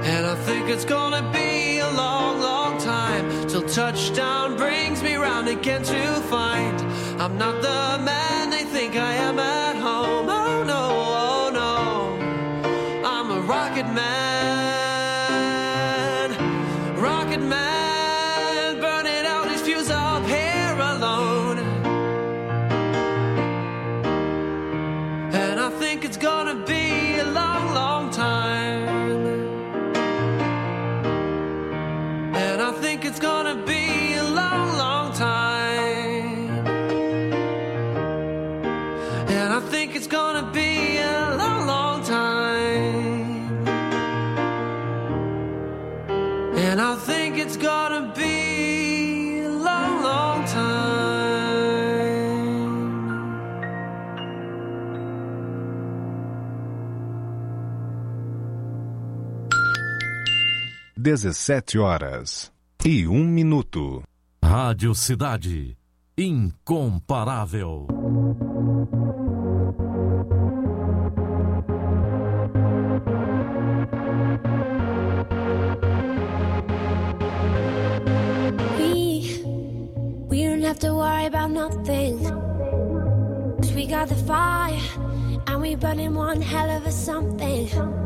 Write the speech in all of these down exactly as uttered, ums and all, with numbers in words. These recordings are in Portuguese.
And I think it's gonna be a long, long time till touchdown brings me round again to find I'm not the man they think I am at home. Oh no, oh no, I'm a rocket man, rocket man, burning out his fuse up here alone. And I think it's gonna be a long, long time. And I think it's gonna be a long, long time. And I think it's gonna be a long, long time. And I think it's gonna be a long, long time. dezessete horas e um minuto. Rádio Cidade, incomparável. We, we don't have to worry about nothing. 'Cause we got the fire, and we burning one hell of a something.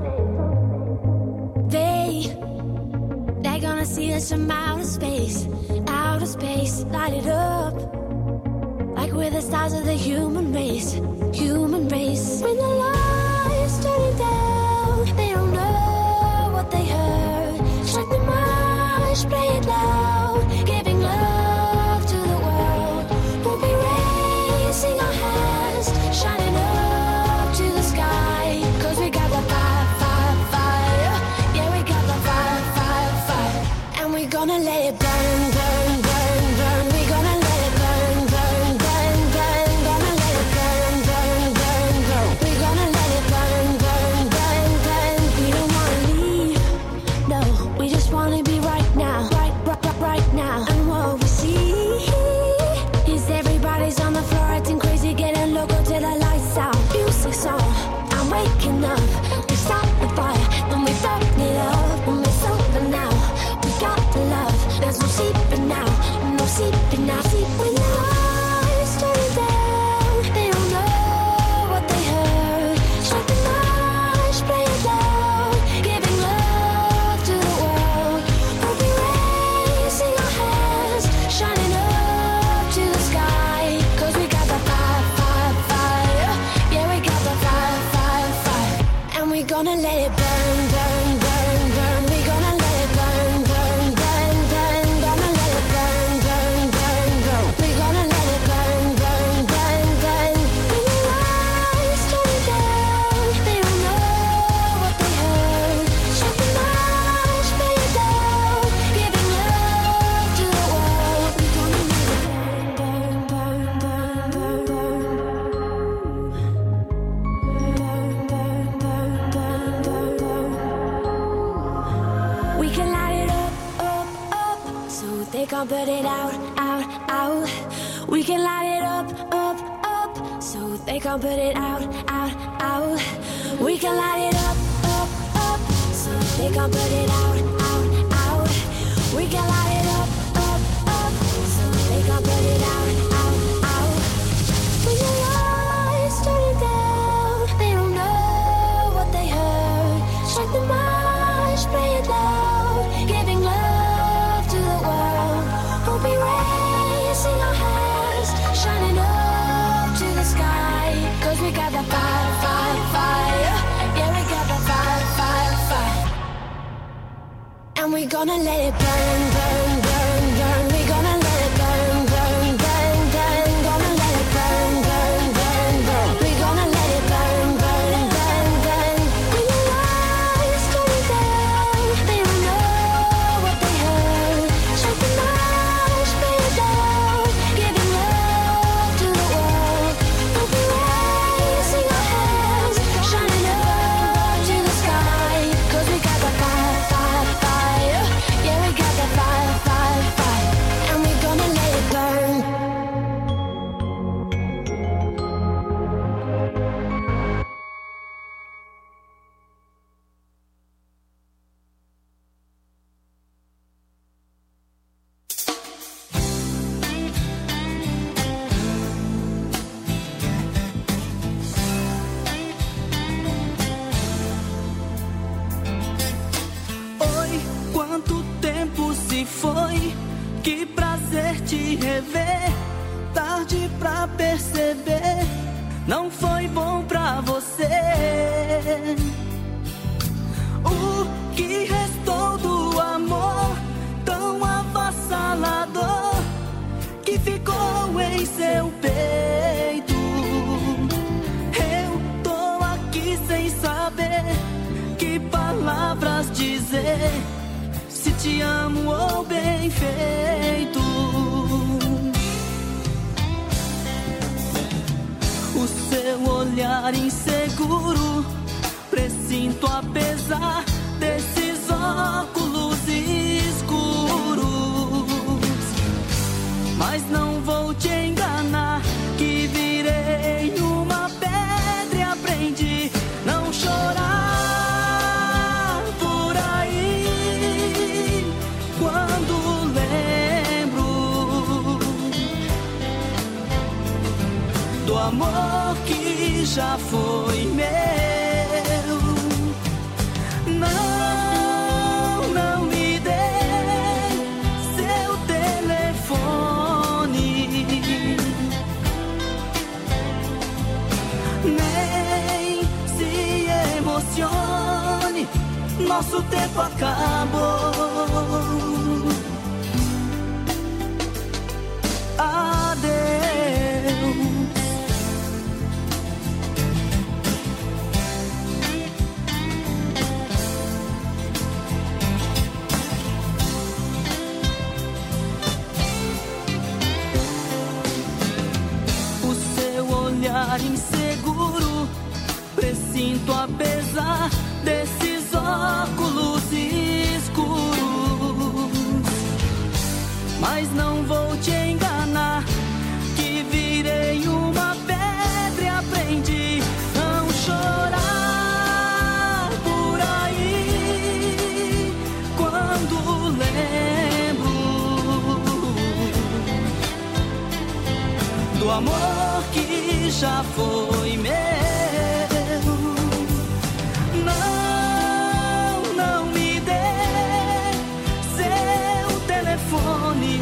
They, they're gonna see us from outer space, outer space, light it up. Like we're the stars of the human race, human race. When the lights turning down, they don't know what they heard. Strike the march, play it loud, giving love to the world. We'll be raising our hands, shining up to the sky. 'Cause we got the fire, fire, fire. Yeah, we got the fire, fire, fire. And we're gonna let it burn, burn, burn, burn. We're gonna let it burn, burn, burn, burn. Gonna let it burn, burn, burn, burn. We're gonna let it burn, burn, burn, burn. We don't wanna leave, no. We just wanna be right now, right, right, right, right now. And what we see is everybody's on the floor acting crazy, getting loco till the lights out. Music's on, I'm waking up. We start the fire, then we burn it up. When we're sober now, we got the love. There's no sleeping now, no sleeping now. Sleep when the lights turn down. They don't know what they heard. Strike the march, play it loud, giving love to the world. We'll be raising our hands, shining up to the sky. 'Cause we got the fire, fire, fire. Yeah, we got the fire, fire, fire. And we're gonna let it burn, burn, burn, burn. We're gonna let it burn, burn, burn, burn. Gonna let it burn, burn, burn, burn. We're gonna let it burn, burn, burn, burn. When the lights turn down, they don't know what they heard. Strike the march, play it loud, giving love to the world. We're gonna let it burn, burn, burn, burn, burn, burn, burn, burn, burn, burn, burn. We can light it up, up, up, so they can't put it out, out, out. We can light it up, up, up, so they can't put it out, out, out. We can light it up, up, up, so they can't put it out, out, out. We can light it up, up, up, so they can't put it out, out, out. When the lights turn down, they don't know what they heard. Strike the march, play it loud, giving love to the world. We'll be raising our hands, shining up to the sky. 'Cause we got the fire, fire, fire. Yeah, we got the fire, fire, fire. And we're gonna let it burn, burn, burn, burn. We're gonna let it burn, burn, burn, burn. Gonna let it burn, burn, burn, burn. We're gonna let it burn, burn, burn, burn. When the lights turn down, they don't know what they heard. Strike the march, play it loud, giving love to the world. We'll be raising our hands, shining up to the sky. 'Cause we got the fire, fire, fire. Yeah, we got the fire. Que prazer te rever, tarde pra perceber, não foi bom pra você. O que restou do amor tão avassalador que ficou em seu peito? Eu tô aqui sem saber que palavras dizer, se te amo ou bem feito. O seu olhar inseguro, presinto apesar desses óculos escuros. Mas não vou te enganar, que virei uma pedra e aprendi não chorar por aí quando lembro do amor que já foi meu. Não, não me dê seu telefone, nem se emocione, nosso tempo acabou. Adeus. Olhar inseguro, presinto apesar desses óculos escuros. Mas não vou te enganar, que virei uma pedra e aprendi não chorar por aí quando lembro do amor que já foi meu. Não, não me dê seu telefone,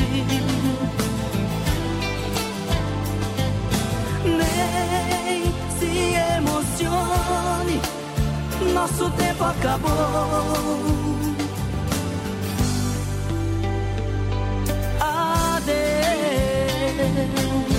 nem se emocione, nosso tempo acabou. Adeus.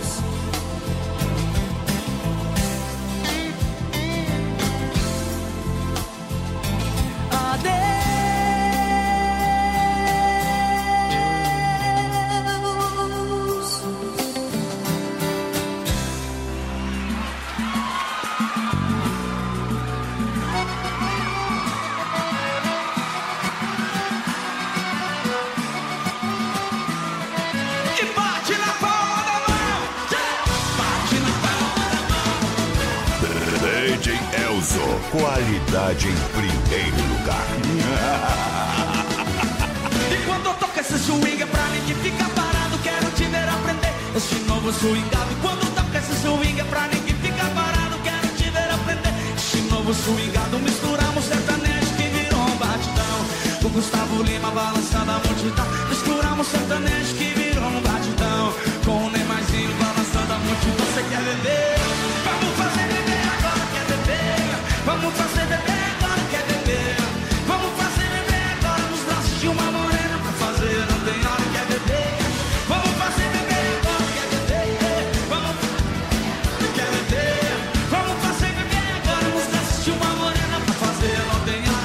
Qualidade em primeiro lugar. E quando eu toco esse swing é pra ninguém ficar parado, quero te ver aprender esse novo swingado. E quando eu toco esse swing é pra ninguém ficar parado, quero te ver aprender esse novo swingado. Misturamos sertanejo que virou um batidão, o Gustavo Lima balançando a multidão. Misturamos sertanejo que virou um batidão, com o Neymarzinho balançando a multidão. Você quer beber? Vamos fazer beber agora, quer beber? Vamos fazer beber agora, quer beber? Vamos fazer beber agora nos braços de uma morena pra fazer, não tem hora, quer beber? Vamos fazer beber agora, quer beber? Vamos, quer beber? Vamos fazer beber agora nos braços de uma morena pra fazer, não tem hora.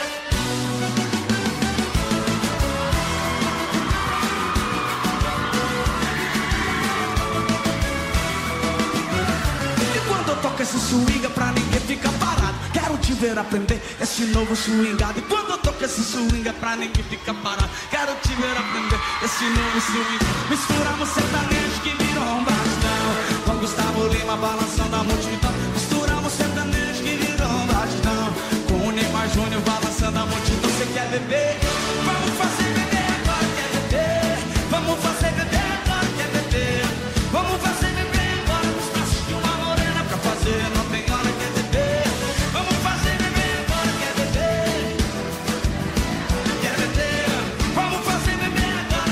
E quando eu toco esse swing é pra ninguém ficar parado, quero te ver aprender esse novo swingado. E quando eu toco esse swing é pra ninguém ficar parado, quero te ver aprender esse novo swing. Misturamos sertanejo que virou um batidão, com Gustavo Lima balançando a multidão. Misturamos sertanejo que virou um batidão, com o Neymar Júnior balançando a multidão. Você quer beber? Vamos fazer beber agora, quer beber? Vamos fazer beber agora, quer beber? Vamos fazer beber agora nos braços de uma morena pra fazer, não tem hora, quer beber? Vamos fazer beber agora, quer beber? Quer beber? Vamos fazer beber agora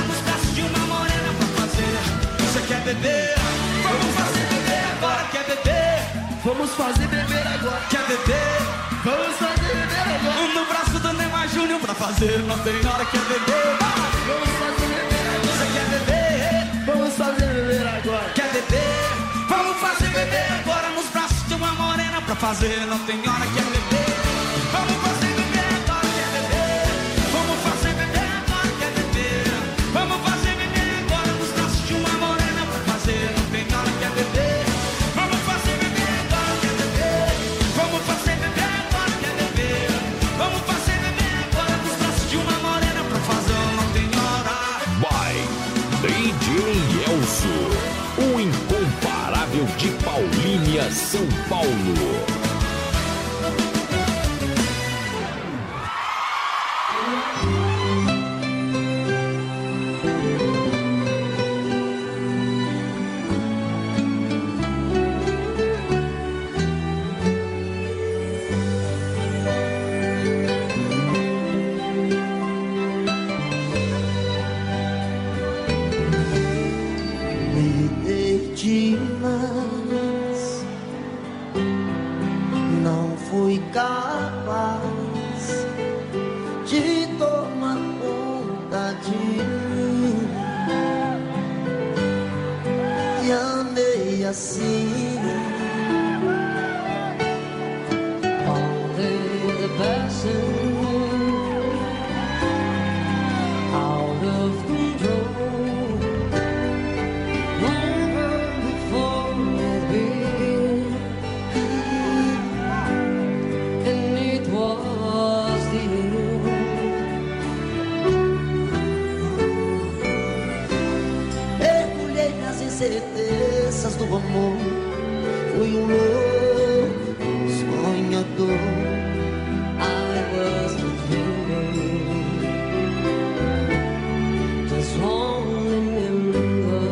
Vamos fazer beber agora. Quer beber? Vamos fazer beber agora. No braço do Neymar Júnior pra fazer, não tem hora. Quer beber? Vamos fazer beber agora. Você quer beber? Vamos fazer beber agora. Quer beber? Vamos fazer beber agora. Nos braços de uma morena pra fazer, não tem hora. Quer beber? Vamos fazer beber agora. Quer beber? Vamos fazer beber agora. Quer beber? Vamos fazer beber agora. Nos braços de uma morena pra fazer, não tem hora. Quer beber? Vamos fazer beber agora. Quer beber? Vamos fazer beber agora. Quer beber? Vamos fazer beber agora. Nos braços de uma morena pra fazer, não tem hora. By D J Elcio, o incomparável de Paulínia, São Paulo. Certezas do amor, fui um louco sonhador. I was dreaming, just only remember.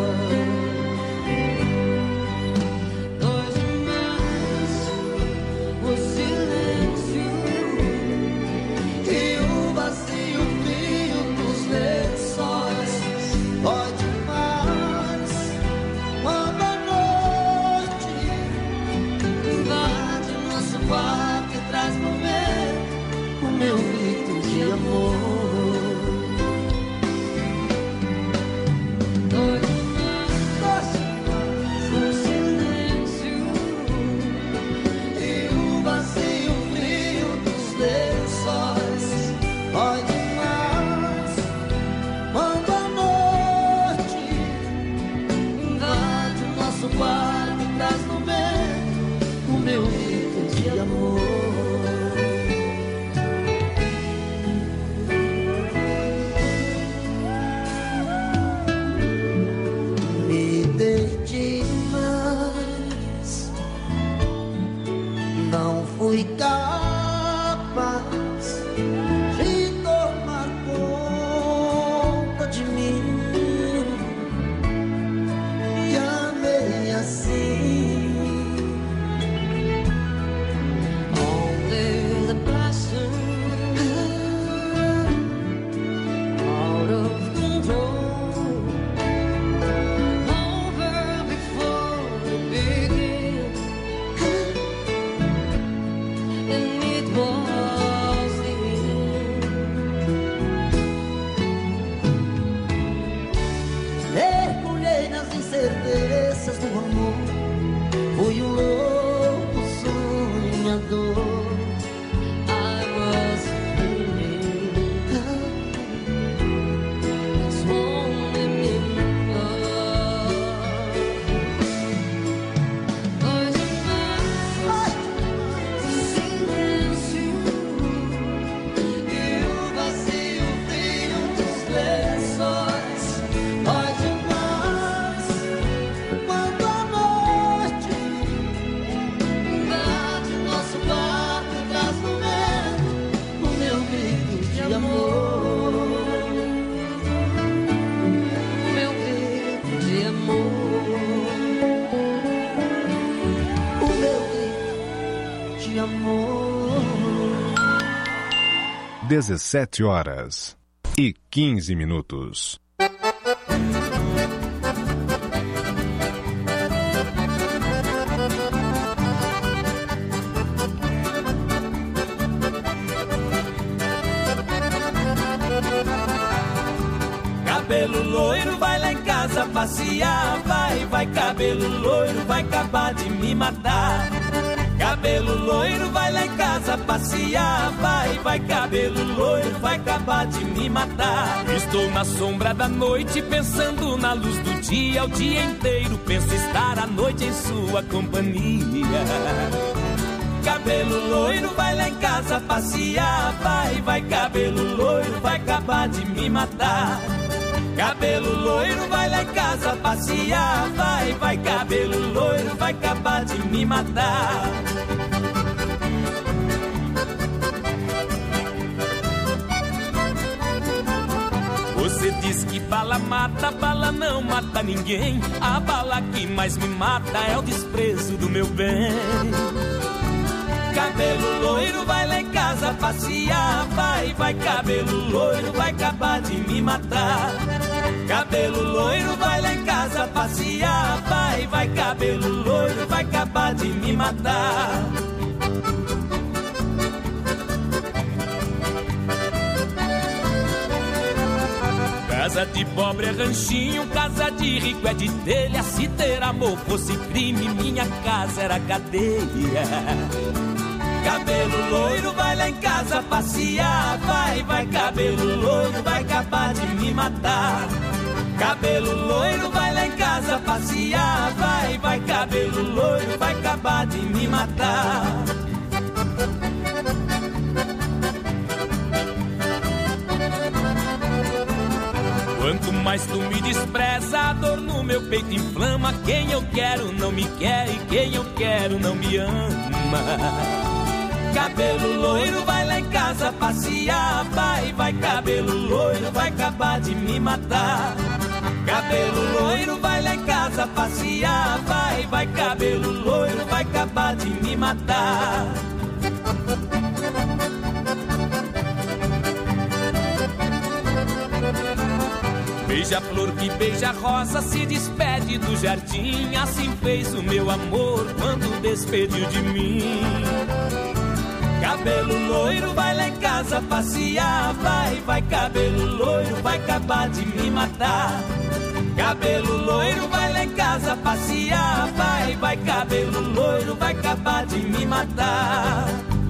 Dois irmãos, o silêncio e o vazio frio dos lençóis. Pode meu grito de amor. Dois irmãos, o silêncio e o vazio frio dos lençóis. Ói demais, quando a noite invade o nosso quarto e traz no meio o meu grito de amor. Fui capaz de tomar conta de mim e amei assim. Only the blessing out of control, over before we begin. And it was the end. Mergulhei nas incertezas do amor, fui um louco sonhador. I was dreaming, it's only me. Dois irmãos, dezessete horas e quinze minutos. Cabelo loiro, vai lá em casa passear. Vai, vai, cabelo loiro, vai acabar de me matar. Cabelo loiro, vai lá em casa passear. Vai, vai, cabelo loiro, vai acabar de me matar. Estou na sombra da noite, pensando na luz do dia. O dia inteiro penso estar à noite em sua companhia. Cabelo loiro, vai lá em casa passear. Vai, vai, cabelo loiro, vai acabar de me matar. Cabelo loiro, vai lá em casa passear. Vai, vai, cabelo loiro, vai acabar de me matar. Você diz que bala mata, bala não mata ninguém. A bala que mais me mata é o desprezo do meu bem. Cabelo loiro, vai lá em casa passear. Vai, vai, cabelo loiro, vai acabar de me matar. Cabelo loiro, vai lá em casa passear. Vai, vai, cabelo loiro, vai acabar de me matar. Casa de pobre é ranchinho, casa de rico é de telha. Se ter amor fosse crime, minha casa era cadeia. Cabelo loiro, vai lá em casa passear. Vai, vai, cabelo loiro, vai acabar de me matar. Cabelo loiro, vai lá em casa passear. Vai, vai, cabelo loiro, vai acabar de me matar. Quanto mais tu me despreza, a dor no meu peito inflama. Quem eu quero não me quer e quem eu quero não me ama. Cabelo loiro, vai lá em casa passear. Vai, vai, cabelo loiro, vai acabar de me matar. Cabelo loiro, vai lá em casa passear. Vai, vai, cabelo loiro, vai acabar de me matar. Beija-flor que beija-rosa se despede do jardim. Assim fez o meu amor quando despediu de mim. Cabelo loiro, vai lá em casa passear. Vai, vai, cabelo loiro, vai acabar de me matar. Cabelo loiro, vai lá em casa passear. Vai, vai, cabelo loiro, vai acabar de me matar.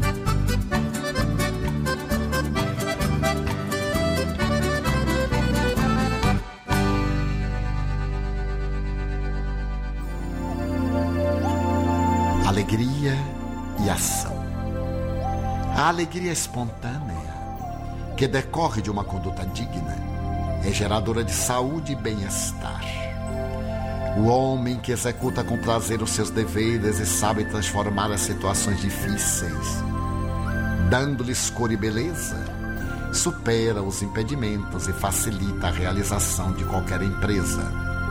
Alegria e ação. A alegria espontânea, que decorre de uma conduta digna, é geradora de saúde e bem-estar. O homem que executa com prazer os seus deveres e sabe transformar as situações difíceis, dando-lhes cor e beleza, supera os impedimentos e facilita a realização de qualquer empresa.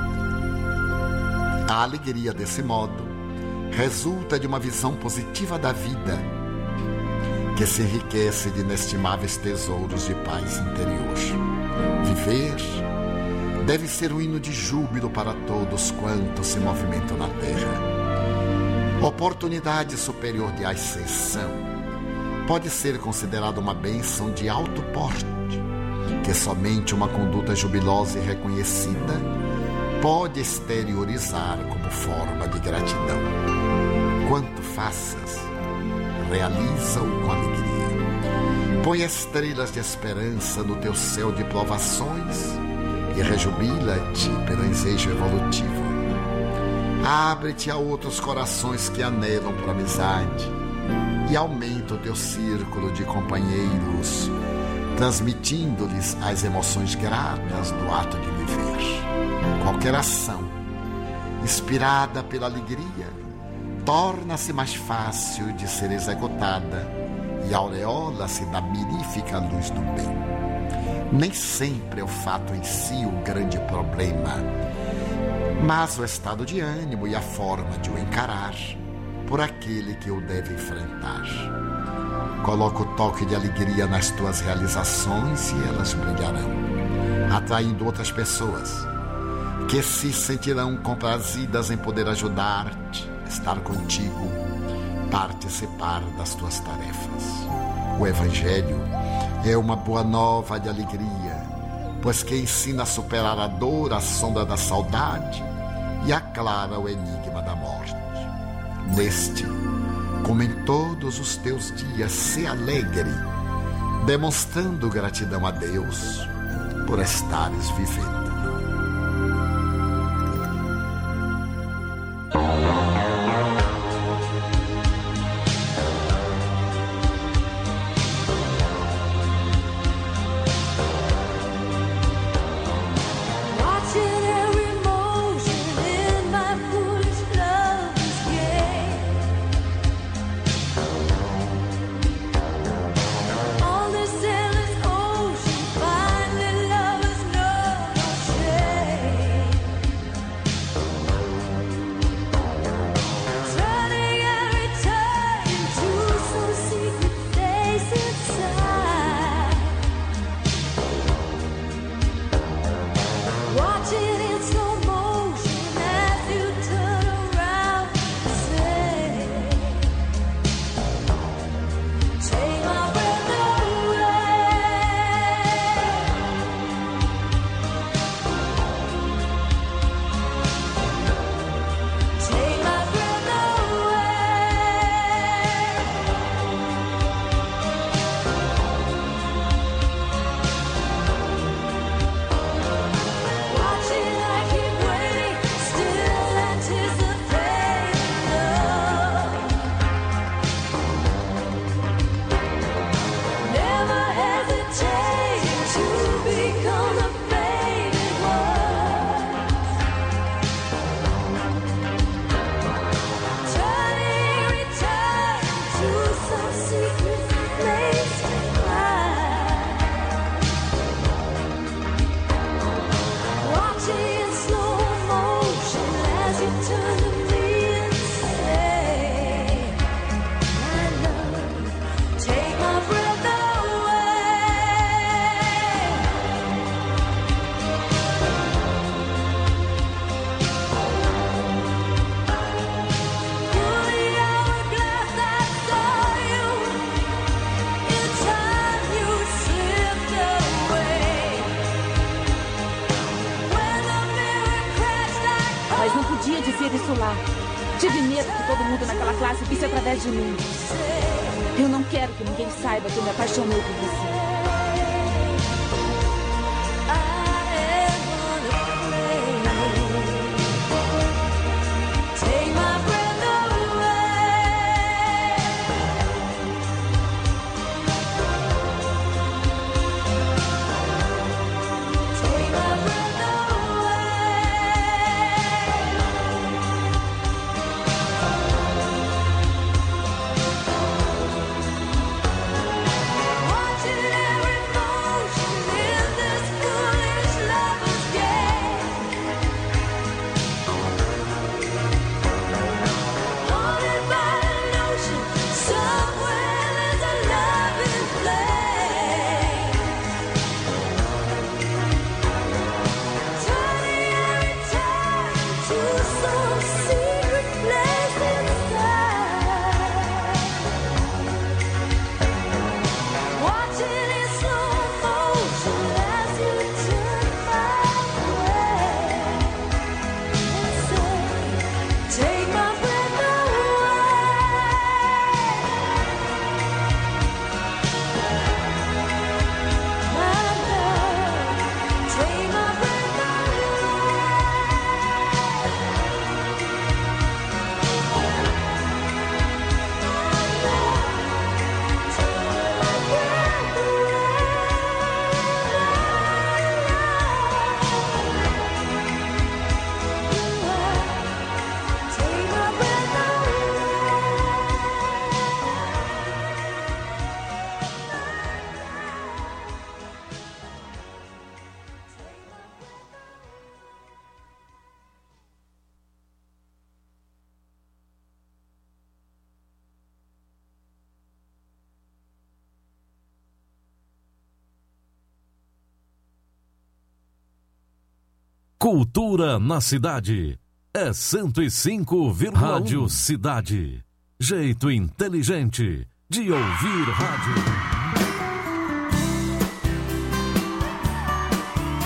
A alegria, desse modo, resulta de uma visão positiva da vida, que se enriquece de inestimáveis tesouros de paz interior. Viver deve ser um hino de júbilo para todos quantos se movimentam na terra. Oportunidade superior de ascensão pode ser considerada uma bênção de alto porte, que somente uma conduta jubilosa e reconhecida pode exteriorizar como forma de gratidão. Quanto faças, realiza-o com alegria. Põe estrelas de esperança no teu céu de provações e rejubila-te pelo ensejo evolutivo. Abre-te a outros corações que anelam por amizade e aumenta o teu círculo de companheiros, transmitindo-lhes as emoções gratas do ato de viver. Qualquer ação inspirada pela alegria torna-se mais fácil de ser executada e aureola-se da mirífica luz do bem. Nem sempre é o fato em si o grande problema, mas o estado de ânimo e a forma de o encarar por aquele que o deve enfrentar. Coloca o toque de alegria nas tuas realizações e elas brilharão, atraindo outras pessoas que se sentirão comprazidas em poder ajudar-te, estar contigo, participar das tuas tarefas. O Evangelho é uma boa nova de alegria, pois que ensina a superar a dor, a sombra da saudade e aclara o enigma da morte. Neste, como em todos os teus dias, se alegre, demonstrando gratidão a Deus por estares vivendo. Tive medo que todo mundo naquela classe visse através de mim. Eu não quero que ninguém saiba que eu me apaixonei por você. Cultura na cidade. É cento e cinco vírgula um. Rádio Cidade. Jeito inteligente de ouvir rádio.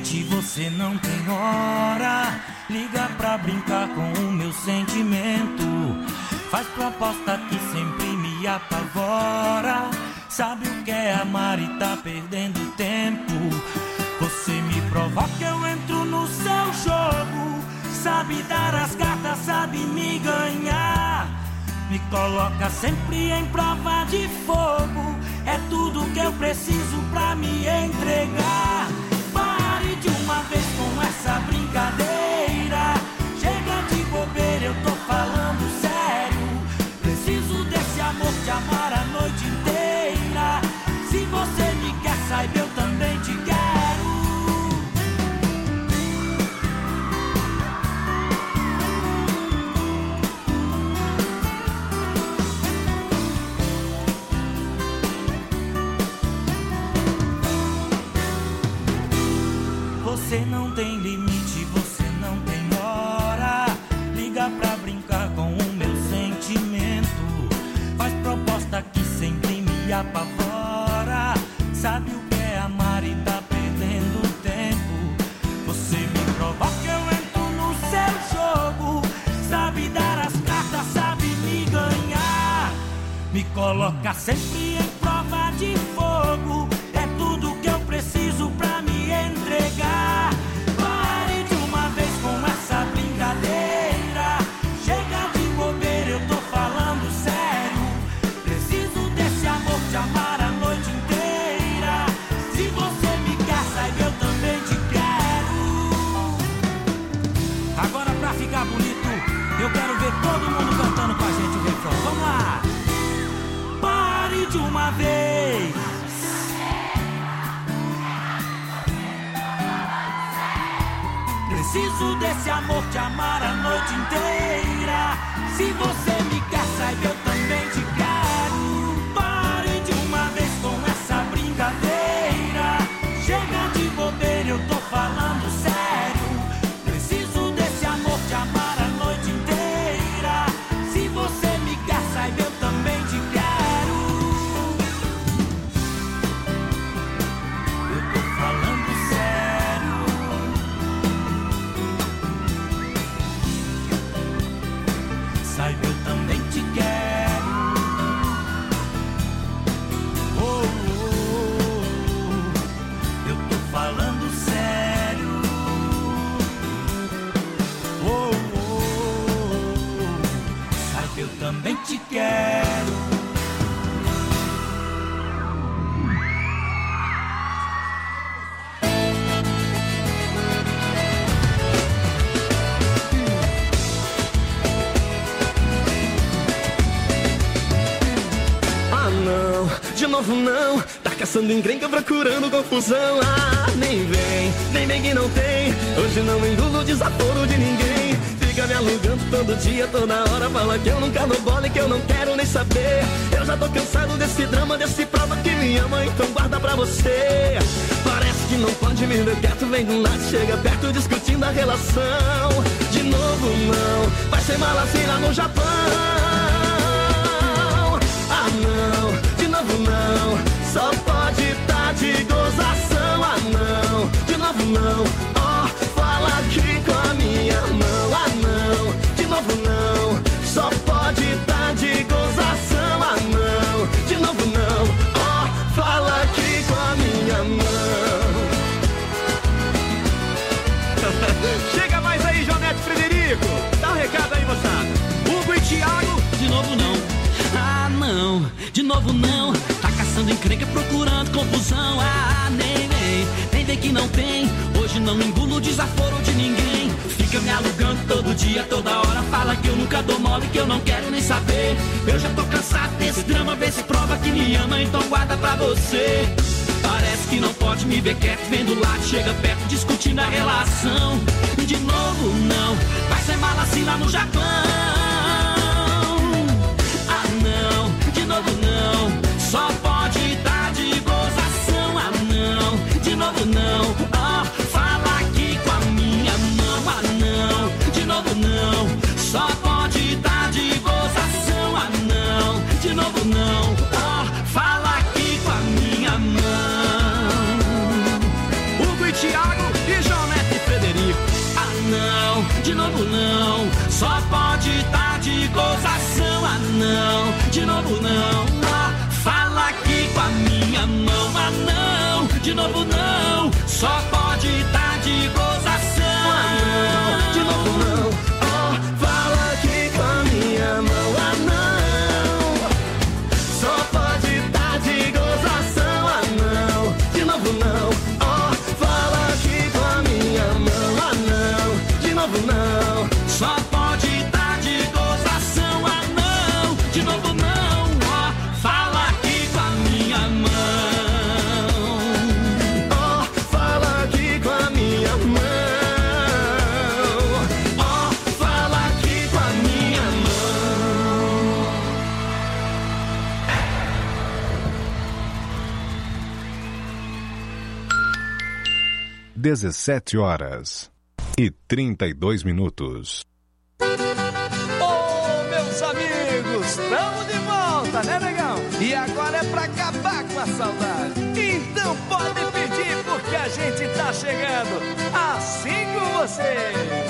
limite, você não tem hora. Liga pra brincar com o meu sentimento. Faz proposta que sempre me apavora. Sabe o que é amar e tá perdendo tempo. Você me provoca, eu entro no seu jogo. Sabe dar as cartas, sabe me ganhar. Me coloca sempre em prova de fogo. É tudo que eu preciso pra me entregar. Pare de uma vez com essa brincadeira. Chega de bobeira, eu tô falando sério. Preciso desse amor, te amar a noite inteira. Se você me quer, saiba, eu também te quero. Você não tem limite, você não tem hora. Liga pra brincar com o meu sentimento. Faz proposta que sempre me apavora. Sabe o que é amar e tá perdendo tempo. Você me provoca, eu entro no seu jogo. Sabe dar as cartas, sabe me ganhar. Me coloca sempre em prova de fogo. É tudo que eu preciso pra me entregar. Pare de uma vez com essa brincadeira. Chega de bobeira, eu tô falando sério. Preciso desse amor, te amar a noite inteira. Se você me quer, saiba, eu também te quero. Agora pra ficar bonito, eu quero ver todo mundo cantando com a gente o refrão. Vamos lá! Pare de uma vez. Preciso desse amor, te amar a noite inteira. Se você me quer, saiba, eu também te quero. Pare de uma vez com essa brincadeira. Chega de bobeira, eu tô falando sério. Preciso desse amor, te amar a noite inteira. Se você me quer, saiba, eu também te quero. Eu tô falando sério. Saiba, eu também te quero. Oh, oh, oh. Eu tô falando sério. Oh, oh, oh. Saiba, eu também te quero. De novo não, tá caçando encrenca, procurando confusão. Ah, nem vem, nem vem que não tem. Hoje não engulo desaforo de ninguém. Fica me alugando todo dia, toda hora. Fala que eu nunca dou bola e que eu não quero nem saber. Eu já tô cansado desse drama, desse prova que me ama, então guarda pra você. Parece que não pode me ver quieto, vem do lado, chega perto discutindo a relação. De novo não, vai ser mala assim lá no Japão. Ah não, de novo não, só pode tá de gozação. Ah não, de novo não, ó, oh, fala aqui com a minha mão. Ah não, de novo não, só pode tá de gozação. Ah não, de novo não, ó, oh, fala aqui com a minha mão. Chega mais aí, Jonete Frederico, dá um recado aí, moçada. Hugo e Thiago, de novo não. Ah não, de novo não. Tá caçando encrenca, procurando confusão. Ah, nem vem, nem vem que não tem. Hoje não engulo desaforo de ninguém. Fica me alugando todo dia, toda hora. Fala que eu nunca dou mole, que eu não quero nem saber. Eu já tô cansado desse drama, vê se prova que me ama, então guarda pra você. Parece que não pode me ver quieto, vem do lado, chega perto, discutindo a relação. De novo não, vai ser mala assim lá no Japão. De novo não, só pode tá de gozação. Ah não, de novo não, ó, oh, fala aqui com a minha mão. Ah não, de novo não, só pode tá de gozação. Ah não, de novo não, ó, oh, fala aqui com a minha mão. Hugo e Thiago e gozação. Ah não, de novo não. Ah, fala aqui com a minha mão. Ah não, de novo não. Só pode dar de gozação. Ah não, de novo não. Oh, fala aqui com a minha mão. Ah não, só pode dar de gozação. Ah não, de novo não. Oh, fala aqui com a minha mão. Ah não, de novo não. Só pode dar de gozação. Ah não, de novo não. Ó, fala aqui com a minha mão. Oh, fala aqui com a minha mão. Ó, fala aqui com a minha mão. dezessete horas e trinta e dois minutos. Ô, meus amigos, estamos de volta, né, negão? E agora é pra acabar com a saudade. Então pode pedir, porque a gente tá chegando assim com vocês.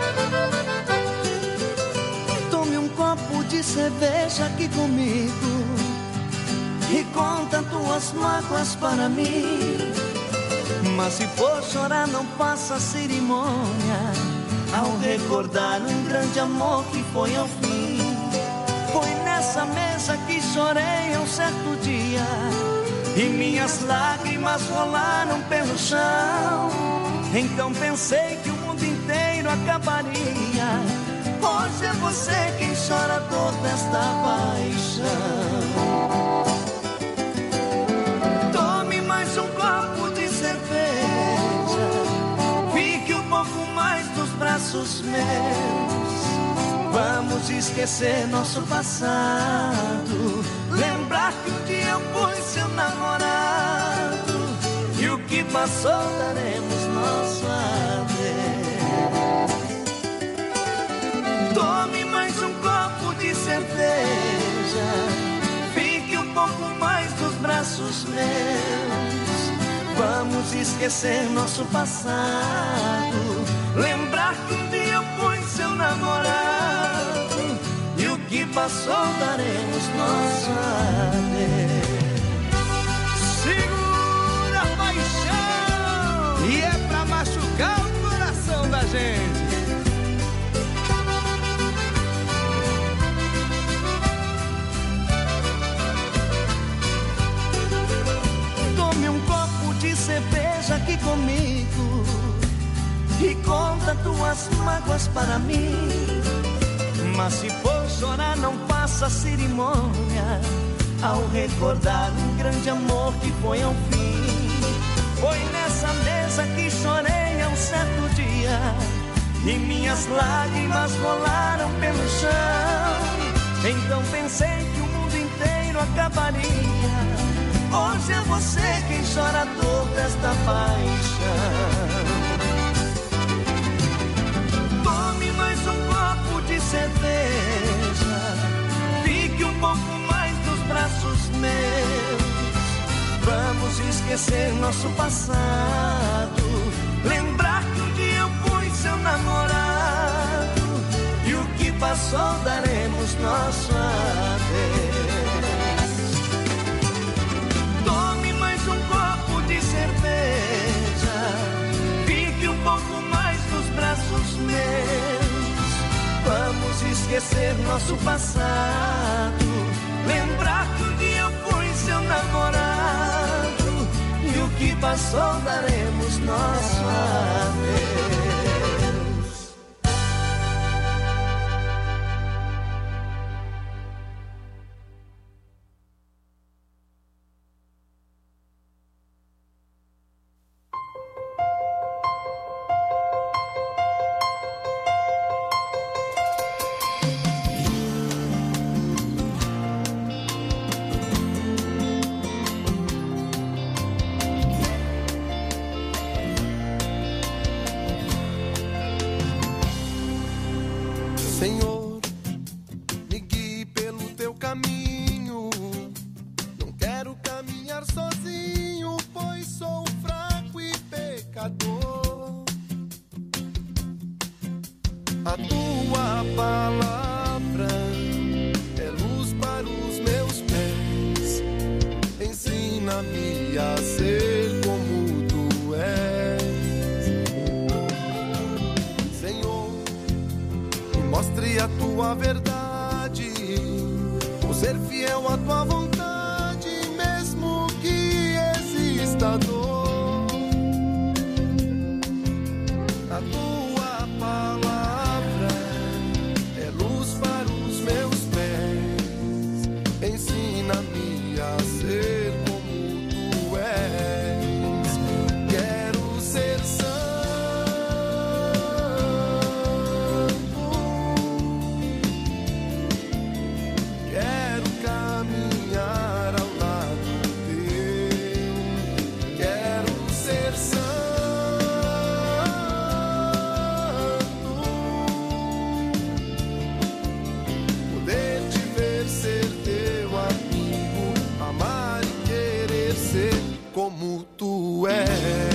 Tome um copo de cerveja aqui comigo e conta tuas mágoas para mim. Mas se for chorar, não faça cerimônia ao recordar um grande amor que foi ao fim. Foi nessa mesa que chorei um certo dia e minhas lágrimas rolaram pelo chão. Então pensei que o mundo inteiro acabaria. Hoje é você quem chora a dor desta paixão. Tome mais um copo de cerveja, fique um pouco mais nos braços meus. Vamos esquecer nosso passado, lembrar que um dia eu fui seu namorado. E o que passou daremos nosso adeus. Tome mais um copo de cerveja, fique um pouco mais nos braços meus. Vamos esquecer nosso passado, lembrar que um dia eu fui seu namorado. E o que passou daremos nosso adeus. Segura a paixão! E é pra machucar o coração da gente. Tome um copo de cerveja aqui comigo e conta tuas mágoas para mim. Mas se for chorar, não faça cerimônia ao recordar um grande amor que foi ao fim. Foi nessa mesa que chorei um certo dia e minhas lágrimas rolaram pelo chão. Então pensei que o mundo inteiro acabaria. Hoje é você quem chora a dor desta paixão. Tome mais um copo de cerveja, fique um pouco mais nos braços meus. Vamos esquecer nosso passado, lembrar que um dia eu fui seu namorado. E o que passou daremos nosso adeus. Tome mais um copo de cerveja, fique um pouco mais nos braços meus. Vamos esquecer nosso passado, lembrar que um dia eu fui seu namorado. E o que passou daremos nosso adeus. Senhor, me guie pelo teu caminho. Não quero caminhar sozinho, pois sou fraco e pecador. A tua palavra mostre a tua verdade, por ser fiel à tua vontade, mesmo que exista dor. A tua palavra é luz para os meus pés, ensina-me a ser como tu és. Quero ser santo, quero caminhar ao lado teu, quero ser santo, poder te ver, ser teu amigo, amar e querer ser como tu és.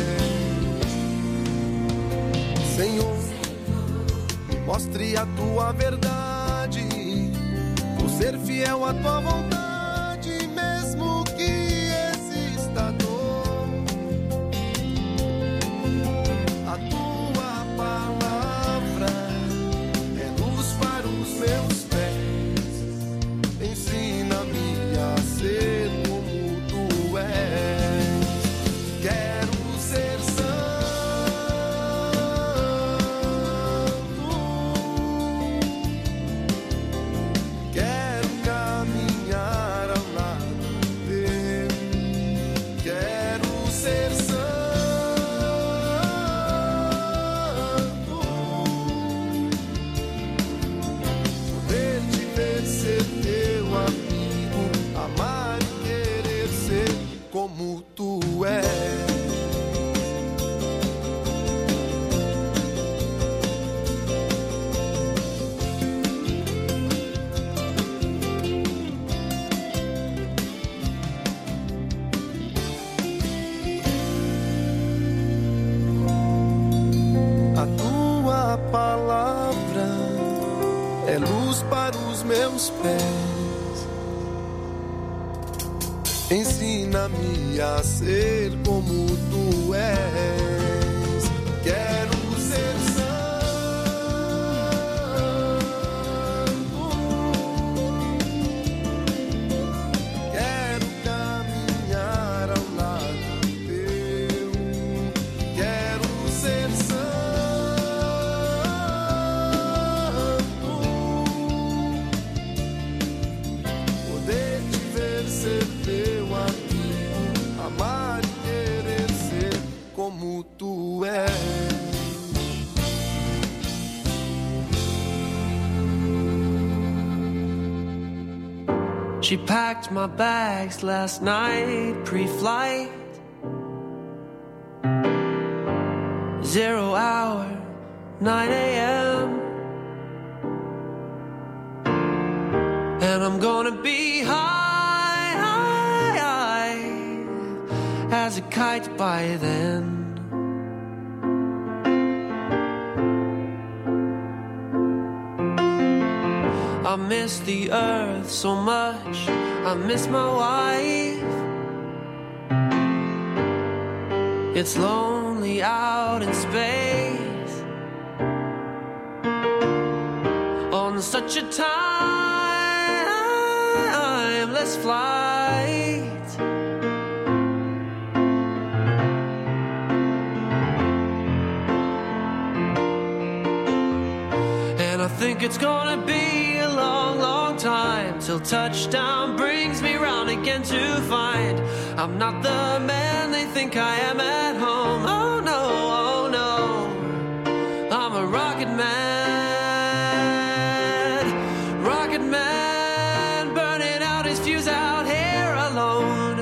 Senhor, me mostre a tua verdade, por ser fiel à tua vontade, mesmo que exista dor. A tua palavra é luz para os meus pés, ensina-me a ser como tu és. Quero ser santo, quero caminhar ao lado teu, quero ser santo, poder te ver, ser teu amigo, amar e querer ser como tu és. A tua palavra é luz para os meus pés, ensina-me a ser como tu és. Quero ser santo, quero caminhar ao lado teu, quero ser santo, poder te ver, ser teu amigo, amar e querer ser como tu és. She packed my bags last night, pre-flight. Zero hour, nine a.m. And I'm gonna be high, high, high as a kite by then. I miss the earth so much, I miss my wife. It's lonely out in space on such a timeless flight. And I think it's gonna be a long, long time till touchdown brings me round again to find I'm not the man they think I am at home. Oh no, oh no, I'm a rocket man, rocket man, burning out his fuse out here alone.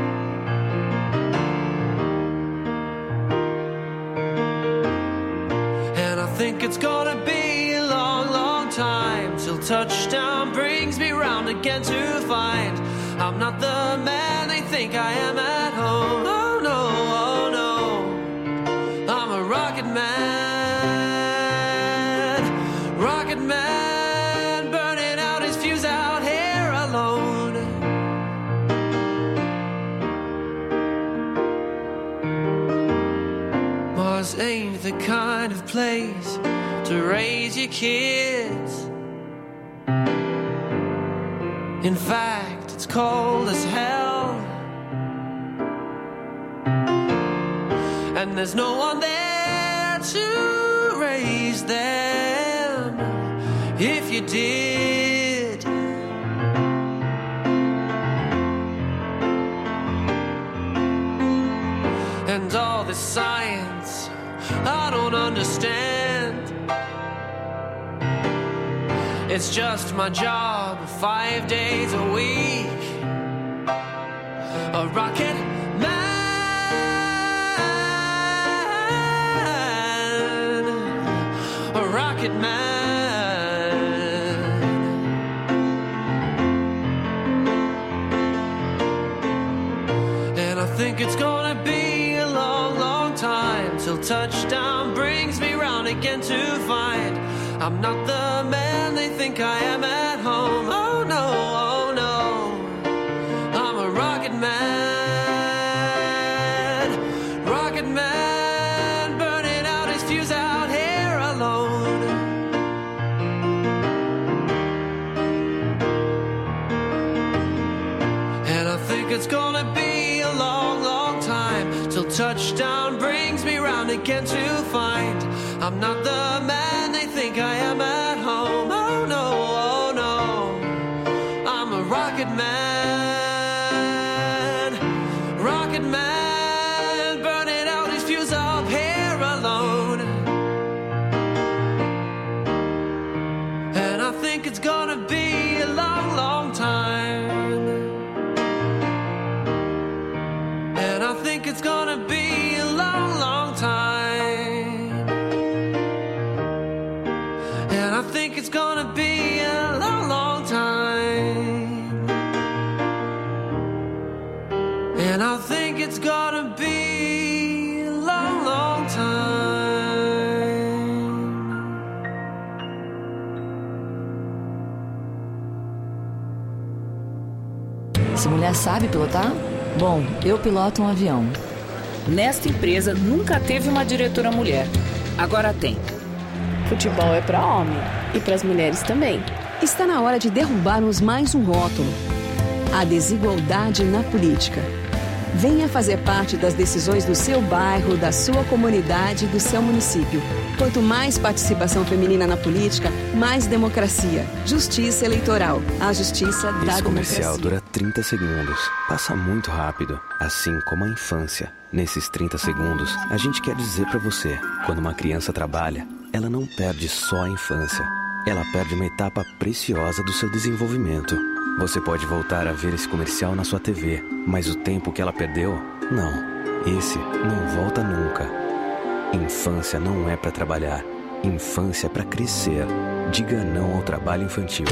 And I think it's gonna be a long, long time till touchdown brings me round again to find I'm not the man they think I am at home. Oh no, oh no, I'm a rocket man, rocket man, burning out his fuse out here alone. Mars ain't the kind of place to raise your kids. In fact, it's cold as hell, and there's no one there to raise them if you did. And all this science I don't understand. It's just my job, five days a week. A rocket man, a rocket man. And I think it's gonna be a long, long time till touchdown brings me round again to find I'm not the man they think I am at home. Oh no, oh no, I'm a rocket man, rocket man, burning out his fuse out here alone. And I think it's gonna be a long, long time till touchdown brings me round again to find I'm not the man they think I am at home. Oh no, oh no, I'm a rocket man, rocket man, burning out his fuse up here alone. And I think it's gonna be a long, long time. And I think it's gonna be a long, long time. I think it's gonna be a long, long time. And I think it's gonna be a long, long time. Essa mulher sabe pilotar? Bom, eu piloto um avião. Nesta empresa nunca teve uma diretora mulher. Agora tem. Futebol é para homem e para as mulheres também. Está na hora de derrubarmos mais um rótulo: a desigualdade na política. Venha fazer parte das decisões do seu bairro, da sua comunidade e do seu município. Quanto mais participação feminina na política, mais democracia. Justiça eleitoral. A justiça da democracia. Esse comercial dura trinta segundos. Passa muito rápido, assim como a infância. Nesses trinta segundos, a gente quer dizer pra você, quando uma criança trabalha, ela não perde só a infância. Ela perde uma etapa preciosa do seu desenvolvimento. Você pode voltar a ver esse comercial na sua T V, mas o tempo que ela perdeu, não. Esse não volta nunca. Infância não é pra trabalhar. Infância é pra crescer. Diga não ao trabalho infantil.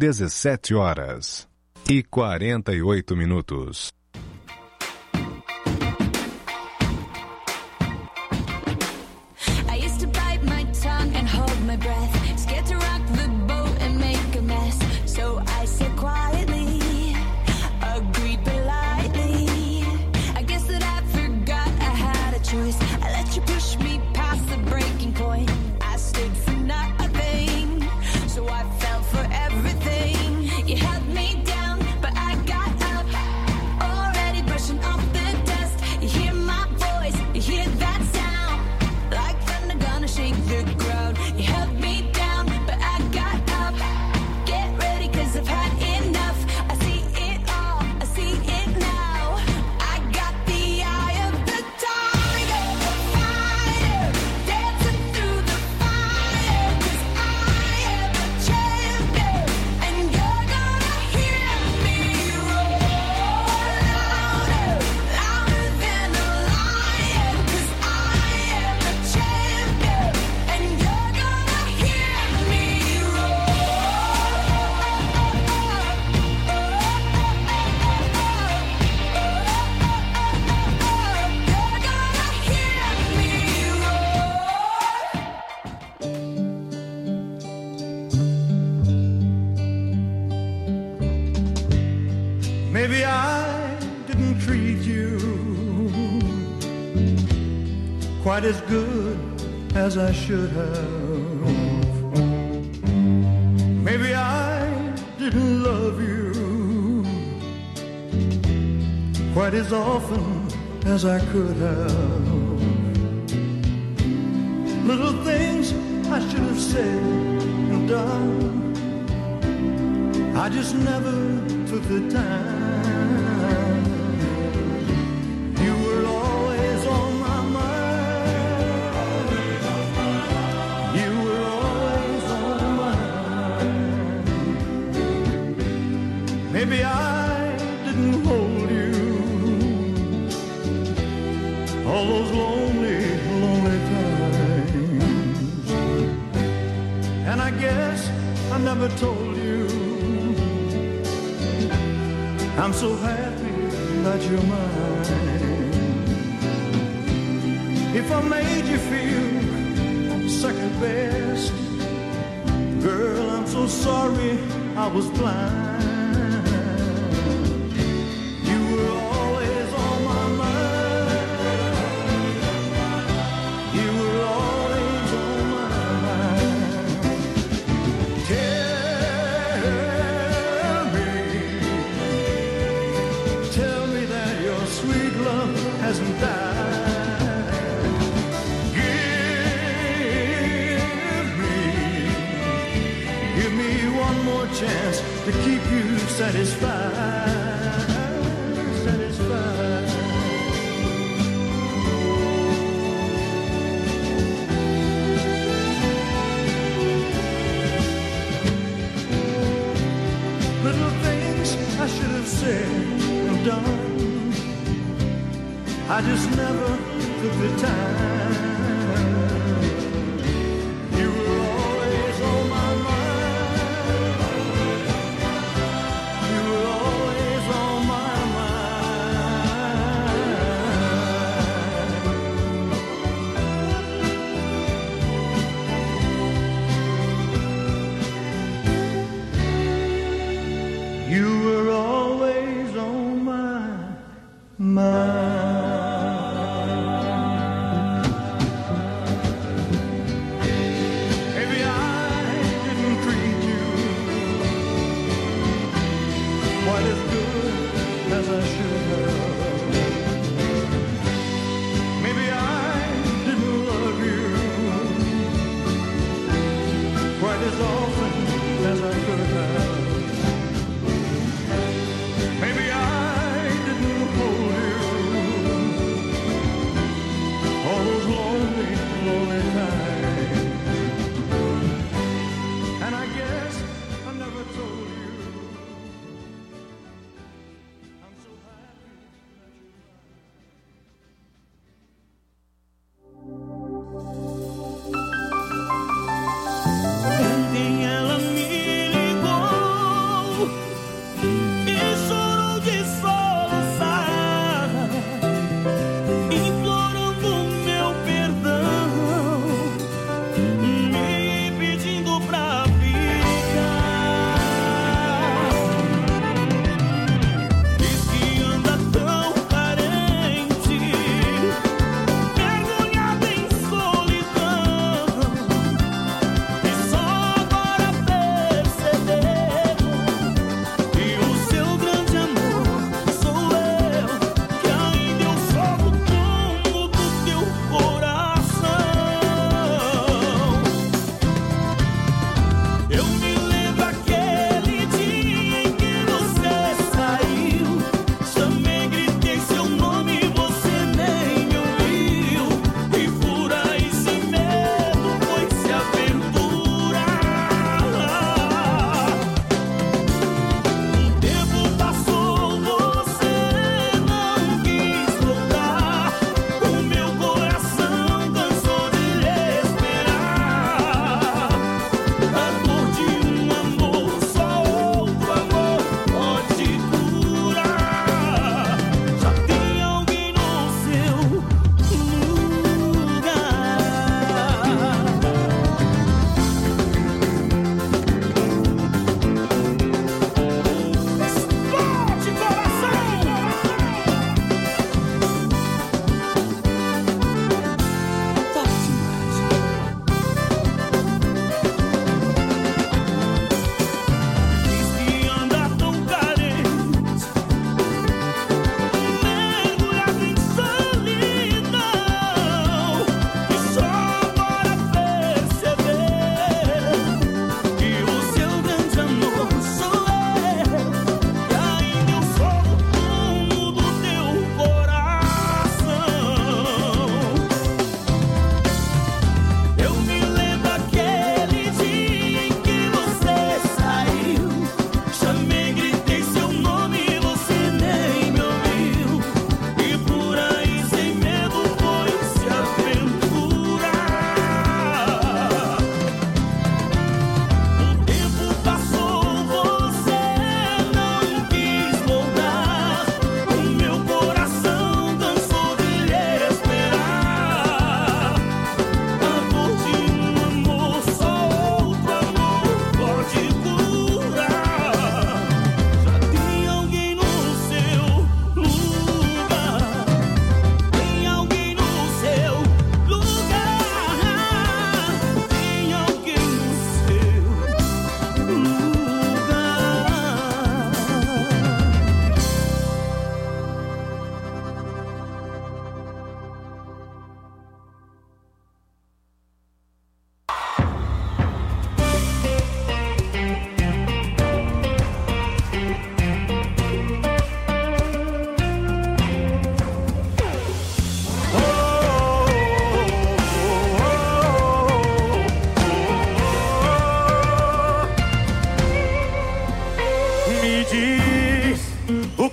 dezessete horas e quarenta e oito minutos. I used to bite my tongue and hold my breath, scared to rock the boat and make a mess. So I said quietly, agreed politely. I guess that I forgot I had a choice. I let you push me past the breaking point. I stood for nothing, so I fell for everything. You held me down, but I got up, already brushing off the dust. You hear my voice, you hear that sound, like thunder gonna shake the ground. You held me down, but I got up. Get ready, cause I've had enough. I see it all, I see it now. I got the eye of the tiger, the fighter, dancing through the fire. Cause I am a champion, and you're gonna hear me roar louder, louder than a lion. Cause I am a champion, and you're gonna hear me Maybe I didn't treat you quite as good as I should have. Maybe I didn't love you quite as often as I could have. Little things I should have said and done, I just never took the time. You were always on my mind. You were always on my mind. Maybe I didn't hold you all those lonely, lonely times. And I guess I never told you I'm so happy that you're mine. If I made you feel second best, girl, I'm so sorry I was blind. You were always on my mind. You were always on my mind. Tell me, tell me that your sweet love hasn't died. Give me, give me one more chance to keep you satisfied, satisfied. Little things I should have said and done, I just never took the time. You were always on my mind. You were always on my mind. You were always on my mind. Maybe I didn't treat you quite as good as I should have. Maybe I didn't love you quite as often as I could have. Maybe I didn't hold you all those lonely, lonely nights. And I guess I never told you I'm so happy that you're Ontem ela me ligou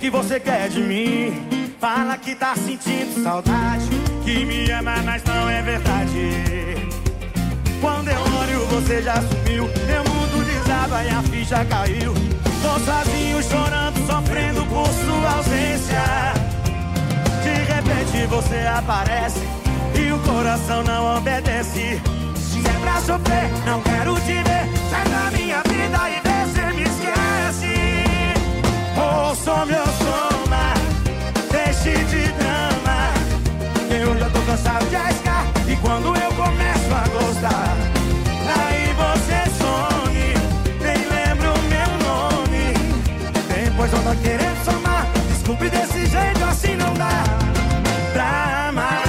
que você quer de mim? Fala que tá sentindo saudade, que me ama, mas não é verdade. Quando eu olho você já sumiu, meu mundo desaba e a ficha caiu. Tô sozinho chorando, sofrendo por sua ausência. De repente você aparece e o coração não obedece. Se é pra sofrer, não quero te ver. Sai da minha vida e vê se me esquece. Ouça meu soma, deixe de drama. Eu já tô cansado de arriscar, e quando eu começo a gostar, aí você some, nem lembro meu nome. Depois eu tô querendo somar. Desculpe, desse jeito assim não dá pra amar.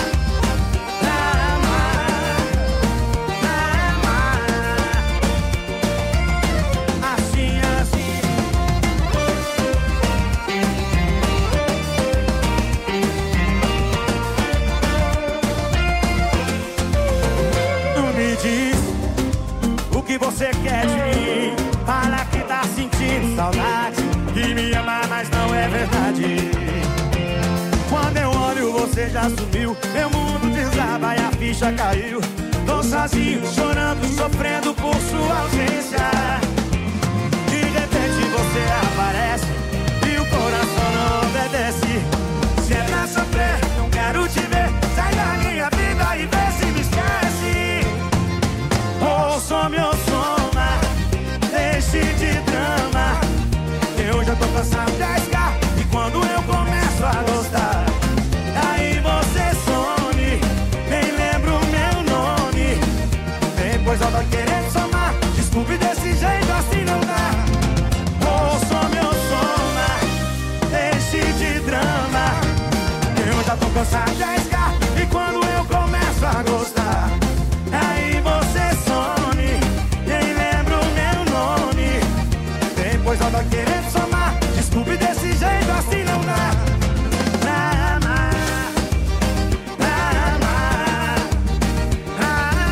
Você quer de mim? Fala que tá sentindo saudade, que me ama, mas não é verdade. Quando eu olho você já sumiu, meu mundo desaba e a ficha caiu. Tô sozinho, chorando, sofrendo por sua ausência. De repente você aparece e o coração não obedece. Se é pra sofrer, não quero te ver. Sai da minha vida e vê se me esquece. Ouça meu soma, deixe de drama. Eu já tô cansado de arriscar, e quando eu começo a gostar, aí você some, nem lembro meu nome. Depois eu tô querendo somar. Desculpe, desse jeito assim não dá. Ouça meu soma, deixe de drama. Eu já tô cansado de arriscar, e quando eu começo a gostar, aí você some, nem lembro meu nome. Depois eu tô querendo somar. Desculpe, desse jeito assim não dá pra amar, pra amar, pra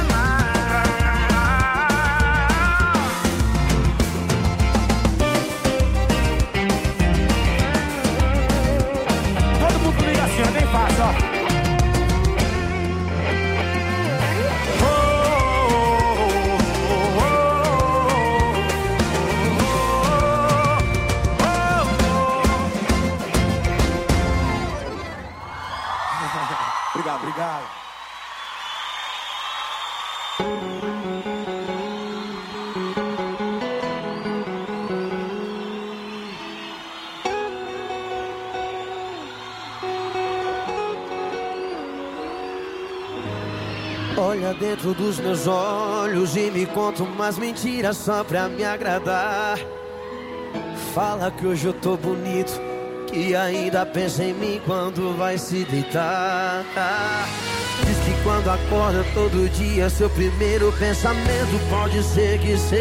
amar. Todo mundo comigo assim, é bem fácil, ó. Obrigado, obrigado. Olha dentro dos meus olhos e me conta umas mentiras só pra me agradar. Fala que hoje eu tô bonito, que ainda pensa em mim quando vai se deitar. Diz que quando acorda todo dia, seu primeiro pensamento pode ser que seja